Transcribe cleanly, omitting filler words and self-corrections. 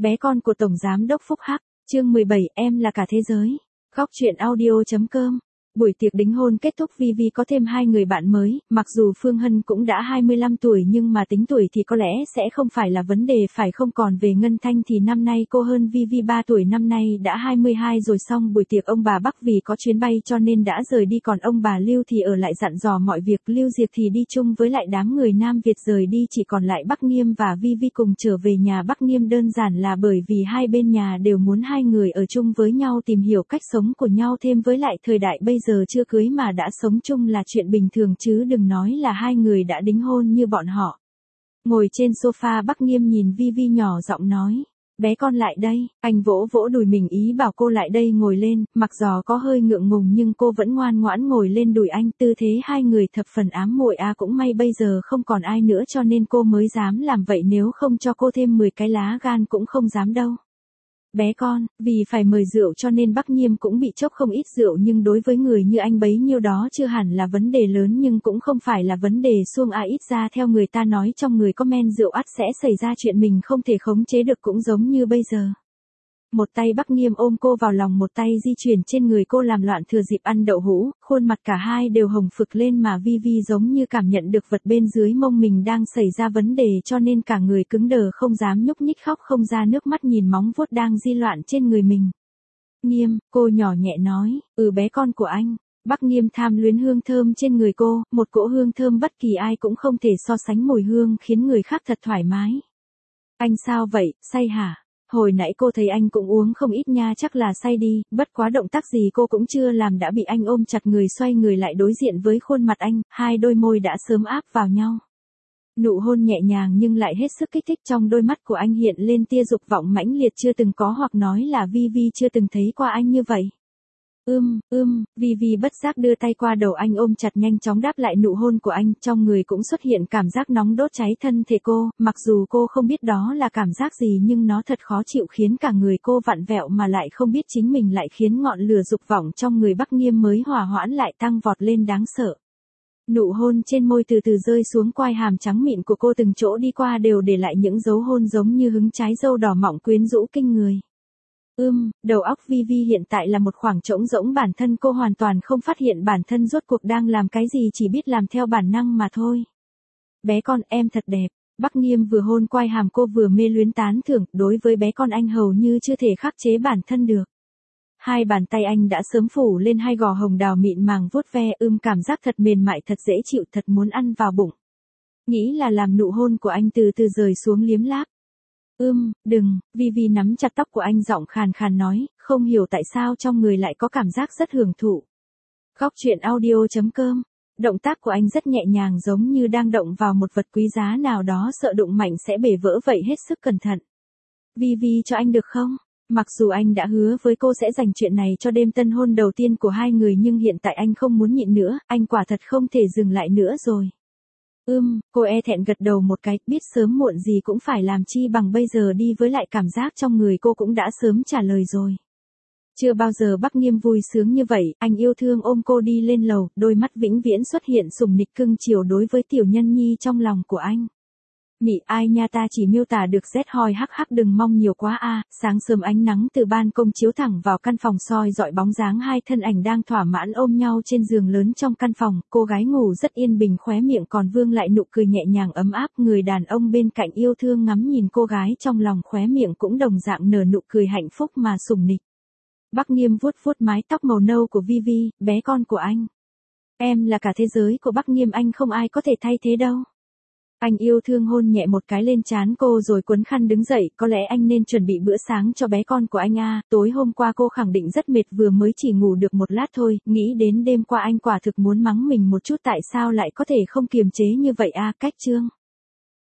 Bé con của Tổng Giám đốc Phúc Hắc, chương 17, em là cả thế giới. Góc truyện audio.com. Buổi tiệc đính hôn kết thúc, Vivi có thêm 2 người bạn mới, mặc dù Phương Hân cũng đã 25 tuổi nhưng mà tính tuổi thì có lẽ sẽ không phải là vấn đề phải không, còn về Ngân Thanh thì năm nay cô hơn Vivi 3 tuổi, năm nay đã 22 rồi. Xong buổi tiệc ông bà Bắc vì có chuyến bay cho nên đã rời đi, còn ông bà Lưu thì ở lại dặn dò mọi việc. Lưu Diệp thì đi chung với lại đám người Nam Việt rời đi, chỉ còn lại Bắc Nghiêm và Vivi cùng trở về nhà. Bắc Nghiêm đơn giản là bởi vì hai bên nhà đều muốn hai người ở chung với nhau, tìm hiểu cách sống của nhau, thêm với lại thời đại bây giờ chưa cưới mà đã sống chung là chuyện bình thường, chứ đừng nói là hai người đã đính hôn như bọn họ. Ngồi trên sofa, Bắc Nghiêm nhìn Vivi nhỏ giọng nói, bé con lại đây. Anh vỗ vỗ đùi mình ý bảo cô lại đây ngồi lên, mặc dò có hơi ngượng ngùng nhưng cô vẫn ngoan ngoãn ngồi lên đùi anh. Tư thế hai người thập phần ám muội, cũng may bây giờ không còn ai nữa cho nên cô mới dám làm vậy, nếu không cho cô thêm 10 cái lá gan cũng không dám đâu. Bé con, vì phải mời rượu cho nên Bắc Nghiêm cũng bị chốc không ít rượu, nhưng đối với người như anh bấy nhiêu đó chưa hẳn là vấn đề lớn, nhưng cũng không phải là vấn đề xuông ít ra theo người ta nói trong người có men rượu ắt sẽ xảy ra chuyện mình không thể khống chế được, cũng giống như bây giờ. Một tay Bắc Nghiêm ôm cô vào lòng, một tay di chuyển trên người cô làm loạn thừa dịp ăn đậu hũ, khuôn mặt cả hai đều hồng phực lên mà Vivi giống như cảm nhận được vật bên dưới mông mình đang xảy ra vấn đề cho nên cả người cứng đờ không dám nhúc nhích, khóc không ra nước mắt nhìn móng vuốt đang di loạn trên người mình. Nghiêm, cô nhỏ nhẹ nói, bé con của anh. Bắc Nghiêm tham luyến hương thơm trên người cô, một cỗ hương thơm bất kỳ ai cũng không thể so sánh, mùi hương khiến người khác thật thoải mái. Anh sao vậy, say hả? Hồi nãy cô thấy anh cũng uống không ít nha, chắc là say đi. Bất quá động tác gì cô cũng chưa làm đã bị anh ôm chặt người, xoay người lại đối diện với khuôn mặt anh, hai đôi môi đã sớm áp vào nhau. Nụ hôn nhẹ nhàng nhưng lại hết sức kích thích, trong đôi mắt của anh hiện lên tia dục vọng mãnh liệt chưa từng có, hoặc nói là Vivi chưa từng thấy qua anh như vậy. Vivi bất giác đưa tay qua đầu anh ôm chặt, nhanh chóng đáp lại nụ hôn của anh, trong người cũng xuất hiện cảm giác nóng đốt cháy thân thể cô, mặc dù cô không biết đó là cảm giác gì nhưng nó thật khó chịu, khiến cả người cô vặn vẹo mà lại không biết chính mình lại khiến ngọn lửa dục vọng trong người Bắc Nghiêm mới hòa hoãn lại tăng vọt lên đáng sợ. Nụ hôn trên môi từ từ rơi xuống quai hàm trắng mịn của cô, từng chỗ đi qua đều để lại những dấu hôn giống như hứng trái dâu đỏ mọng quyến rũ kinh người. Đầu óc Vivi hiện tại là một khoảng trống rỗng, bản thân cô hoàn toàn không phát hiện bản thân rốt cuộc đang làm cái gì, chỉ biết làm theo bản năng mà thôi. Bé con, em thật đẹp. Bắc Nghiêm vừa hôn quai hàm cô vừa mê luyến tán thưởng, đối với bé con anh hầu như chưa thể khắc chế bản thân được. Hai bàn tay anh đã sớm phủ lên hai gò hồng đào mịn màng vuốt ve, cảm giác thật mềm mại, thật dễ chịu, thật muốn ăn vào bụng. Nghĩ là làm, nụ hôn của anh từ từ rời xuống liếm láp. Đừng, Vivi nắm chặt tóc của anh, giọng khàn khàn nói, không hiểu tại sao trong người lại có cảm giác rất hưởng thụ. Góc truyện audio.com. Động tác của anh rất nhẹ nhàng, giống như đang động vào một vật quý giá nào đó, sợ đụng mạnh sẽ bể vỡ vậy, hết sức cẩn thận. Vivi cho anh được không? Mặc dù anh đã hứa với cô sẽ dành chuyện này cho đêm tân hôn đầu tiên của hai người, nhưng hiện tại anh không muốn nhịn nữa, anh quả thật không thể dừng lại nữa rồi. Cô e thẹn gật đầu một cái, biết sớm muộn gì cũng phải làm, chi bằng bây giờ đi, với lại cảm giác trong người cô cũng đã sớm trả lời rồi. Chưa bao giờ Bắc Nghiêm vui sướng như vậy, anh yêu thương ôm cô đi lên lầu, đôi mắt vĩnh viễn xuất hiện sủng nịch cưng chiều đối với tiểu nhân nhi trong lòng của anh. Mị ai nha, ta chỉ miêu tả được rét hoi hắc, đừng mong nhiều quá a. Sáng sớm ánh nắng từ ban công chiếu thẳng vào căn phòng, soi dọi bóng dáng hai thân ảnh đang thỏa mãn ôm nhau trên giường lớn trong căn phòng. Cô gái ngủ rất yên bình, khóe miệng còn vương lại nụ cười nhẹ nhàng ấm áp, người đàn ông bên cạnh yêu thương ngắm nhìn cô gái trong lòng, khóe miệng cũng đồng dạng nở nụ cười hạnh phúc mà sủng nịch. Bắc Nghiêm vuốt vuốt mái tóc màu nâu của Vivi, bé con của anh. Em là cả thế giới của Bắc Nghiêm, anh không ai có thể thay thế đâu. Anh yêu thương hôn nhẹ một cái lên trán cô rồi quấn khăn đứng dậy, có lẽ anh nên chuẩn bị bữa sáng cho bé con của anh a. Tối hôm qua cô khẳng định rất mệt, vừa mới chỉ ngủ được một lát thôi, nghĩ đến đêm qua anh quả thực muốn mắng mình một chút, tại sao lại có thể không kiềm chế như vậy a. Cách chương.